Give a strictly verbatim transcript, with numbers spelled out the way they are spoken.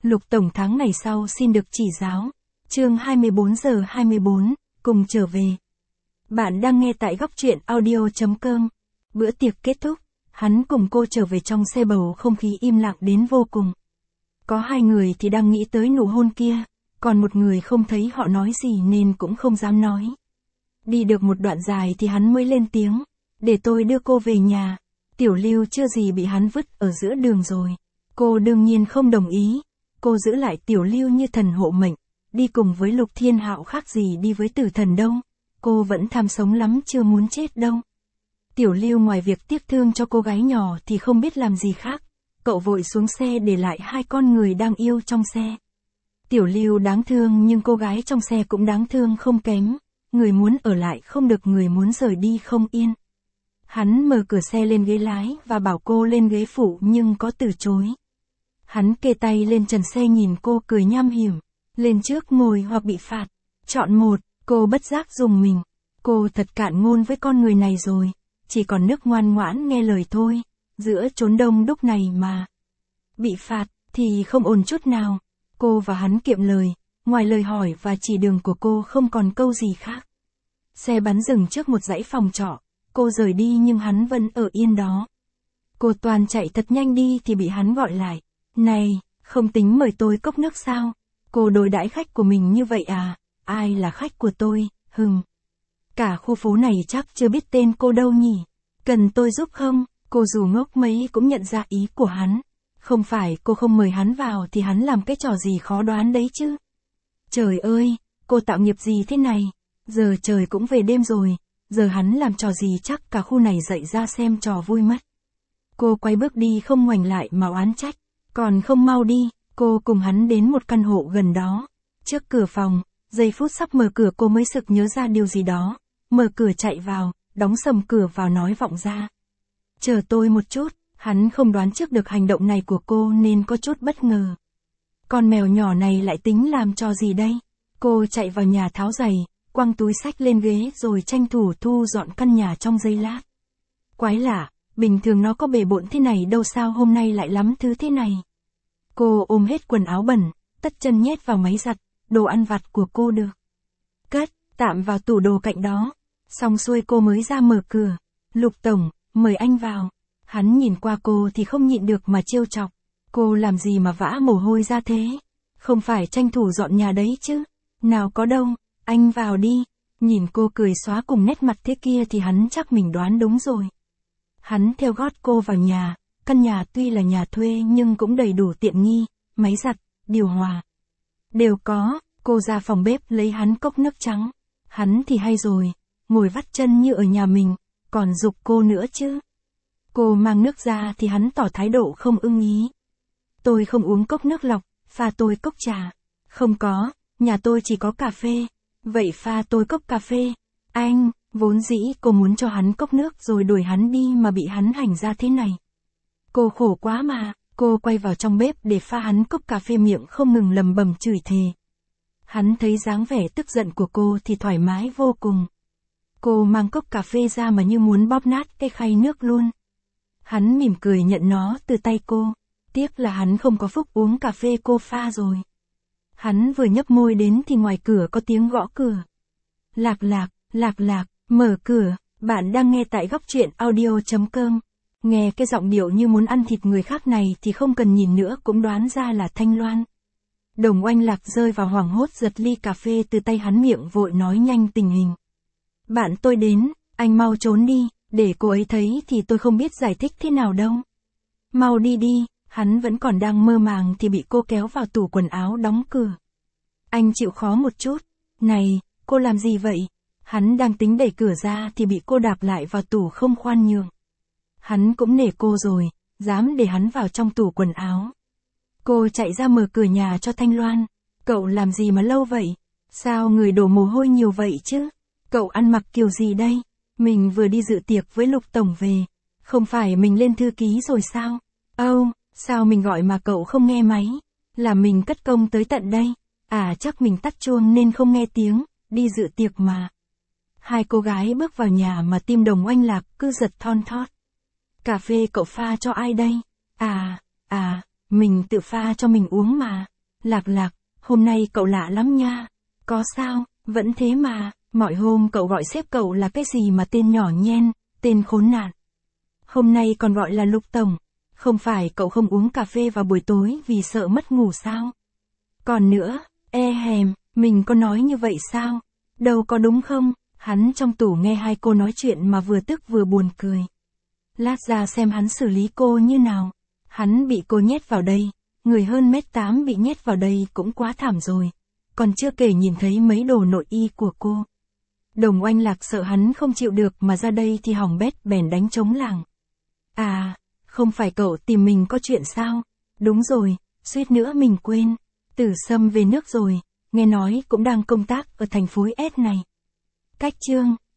Lục Tổng tháng này sau xin được chỉ giáo. Chương hai mươi bốn giờ hai mươi bốn, cùng trở về. Bạn đang nghe tại góc truyện audio chấm com. Bữa tiệc kết thúc, hắn cùng cô trở về trong xe bầu không khí im lặng đến vô cùng. Có hai người thì đang nghĩ tới nụ hôn kia, còn một người không thấy họ nói gì nên cũng không dám nói. Đi được một đoạn dài thì hắn mới lên tiếng, để tôi đưa cô về nhà. Tiểu Lưu chưa gì bị hắn vứt ở giữa đường rồi. Cô đương nhiên không đồng ý. Cô giữ lại Tiểu Lưu như thần hộ mệnh, đi cùng với Lục Thiên Hạo khác gì đi với tử thần đâu. Cô vẫn tham sống lắm chưa muốn chết đâu. Tiểu Lưu ngoài việc tiếc thương cho cô gái nhỏ thì không biết làm gì khác. Cậu vội xuống xe để lại hai con người đang yêu trong xe. Tiểu Lưu đáng thương nhưng cô gái trong xe cũng đáng thương không kém. Người muốn ở lại không được, người muốn rời đi không yên. Hắn mở cửa xe lên ghế lái và bảo cô lên ghế phụ nhưng có từ chối. Hắn kê tay lên trần xe nhìn cô cười nham hiểm. Lên trước ngồi hoặc bị phạt. Chọn một, cô bất giác dùng mình. Cô thật cạn ngôn với con người này rồi. Chỉ còn nước ngoan ngoãn nghe lời thôi. Giữa chốn đông đúc này mà. Bị phạt thì không ổn chút nào. Cô và hắn kiệm lời. Ngoài lời hỏi và chỉ đường của cô không còn câu gì khác. Xe bắn dừng trước một dãy phòng trọ. Cô rời đi nhưng hắn vẫn ở yên đó. Cô toàn chạy thật nhanh đi thì bị hắn gọi lại. Này, không tính mời tôi cốc nước sao? Cô đối đãi khách của mình như vậy à? Ai là khách của tôi, hừm. Cả khu phố này chắc chưa biết tên cô đâu nhỉ? Cần tôi giúp không? Cô dù ngốc mấy cũng nhận ra ý của hắn. Không phải cô không mời hắn vào thì hắn làm cái trò gì khó đoán đấy chứ. Trời ơi, cô tạo nghiệp gì thế này? Giờ trời cũng về đêm rồi. Giờ hắn làm trò gì chắc cả khu này dậy ra xem trò vui mất. Cô quay bước đi không ngoảnh lại mà oán trách. Còn không mau đi, cô cùng hắn đến một căn hộ gần đó. Trước cửa phòng, giây phút sắp mở cửa cô mới sực nhớ ra điều gì đó. Mở cửa chạy vào, đóng sầm cửa vào nói vọng ra. Chờ tôi một chút, hắn không đoán trước được hành động này của cô nên có chút bất ngờ. Con mèo nhỏ này lại tính làm trò gì đây? Cô chạy vào nhà tháo giày, quăng túi xách lên ghế rồi tranh thủ thu dọn căn nhà trong giây lát. Quái lạ, bình thường nó có bề bộn thế này đâu sao hôm nay lại lắm thứ thế này. Cô ôm hết quần áo bẩn, tất chân nhét vào máy giặt, đồ ăn vặt của cô được cất, tạm vào tủ đồ cạnh đó. Xong xuôi cô mới ra mở cửa. Lục Tổng, mời anh vào. Hắn nhìn qua cô thì không nhịn được mà trêu chọc. Cô làm gì mà vã mồ hôi ra thế? Không phải tranh thủ dọn nhà đấy chứ? Nào có đâu, anh vào đi. Nhìn cô cười xóa cùng nét mặt thế kia thì hắn chắc mình đoán đúng rồi. Hắn theo gót cô vào nhà. Căn nhà tuy là nhà thuê nhưng cũng đầy đủ tiện nghi, máy giặt, điều hòa. Đều có, cô ra phòng bếp lấy hắn cốc nước trắng. Hắn thì hay rồi, ngồi vắt chân như ở nhà mình, còn giục cô nữa chứ. Cô mang nước ra thì hắn tỏ thái độ không ưng ý. Tôi không uống cốc nước lọc, pha tôi cốc trà. Không có, nhà tôi chỉ có cà phê. Vậy pha tôi cốc cà phê. Anh, vốn dĩ cô muốn cho hắn cốc nước rồi đuổi hắn đi mà bị hắn hành ra thế này. Cô khổ quá mà, cô quay vào trong bếp để pha hắn cốc cà phê miệng không ngừng lầm bầm chửi thề. Hắn thấy dáng vẻ tức giận của cô thì thoải mái vô cùng. Cô mang cốc cà phê ra mà như muốn bóp nát cái khay nước luôn. Hắn mỉm cười nhận nó từ tay cô. Tiếc là hắn không có phúc uống cà phê cô pha rồi. Hắn vừa nhấp môi đến thì ngoài cửa có tiếng gõ cửa. Lạc lạc, lạc lạc, mở cửa, bạn đang nghe tại góc truyện audio chấm com. Nghe cái giọng điệu như muốn ăn thịt người khác này thì không cần nhìn nữa cũng đoán ra là Thanh Loan. Đồng Oanh Lạc rơi vào hoảng hốt giật ly cà phê từ tay hắn miệng vội nói nhanh tình hình. Bạn tôi đến, anh mau trốn đi, để cô ấy thấy thì tôi không biết giải thích thế nào đâu. Mau đi đi, hắn vẫn còn đang mơ màng thì bị cô kéo vào tủ quần áo đóng cửa. Anh chịu khó một chút, này, cô làm gì vậy? Hắn đang tính đẩy cửa ra thì bị cô đạp lại vào tủ không khoan nhượng. Hắn cũng nể cô rồi, dám để hắn vào trong tủ quần áo. Cô chạy ra mở cửa nhà cho Thanh Loan. Cậu làm gì mà lâu vậy? Sao người đổ mồ hôi nhiều vậy chứ? Cậu ăn mặc kiểu gì đây? Mình vừa đi dự tiệc với Lục Tổng về. Không phải mình lên thư ký rồi sao? Âu, oh, sao mình gọi mà cậu không nghe máy? Là mình cất công tới tận đây. À chắc mình tắt chuông nên không nghe tiếng, đi dự tiệc mà. Hai cô gái bước vào nhà mà tim Đồng Oanh Lạc cứ giật thon thót. Cà phê cậu pha cho ai đây? À, à, mình tự pha cho mình uống mà. Lạc Lạc, hôm nay cậu lạ lắm nha. Có sao, vẫn thế mà, mọi hôm cậu gọi sếp cậu là cái gì mà tên nhỏ nhen, tên khốn nạn. Hôm nay còn gọi là Lục Tổng. Không phải cậu không uống cà phê vào buổi tối vì sợ mất ngủ sao? Còn nữa, e hèm, mình có nói như vậy sao? Đâu có đúng không? Hắn trong tủ nghe hai cô nói chuyện mà vừa tức vừa buồn cười. Lát ra xem hắn xử lý cô như nào. Hắn bị cô nhét vào đây, người hơn mét tám bị nhét vào đây cũng quá thảm rồi. Còn chưa kể nhìn thấy mấy đồ nội y của cô. Đồng Oanh Lạc sợ hắn không chịu được mà ra đây thì hỏng bét bèn đánh trống làng. À, không phải cậu tìm mình có chuyện sao? Đúng rồi, suýt nữa mình quên. Tử Sâm về nước rồi, nghe nói cũng đang công tác ở thành phố S này. Cách chương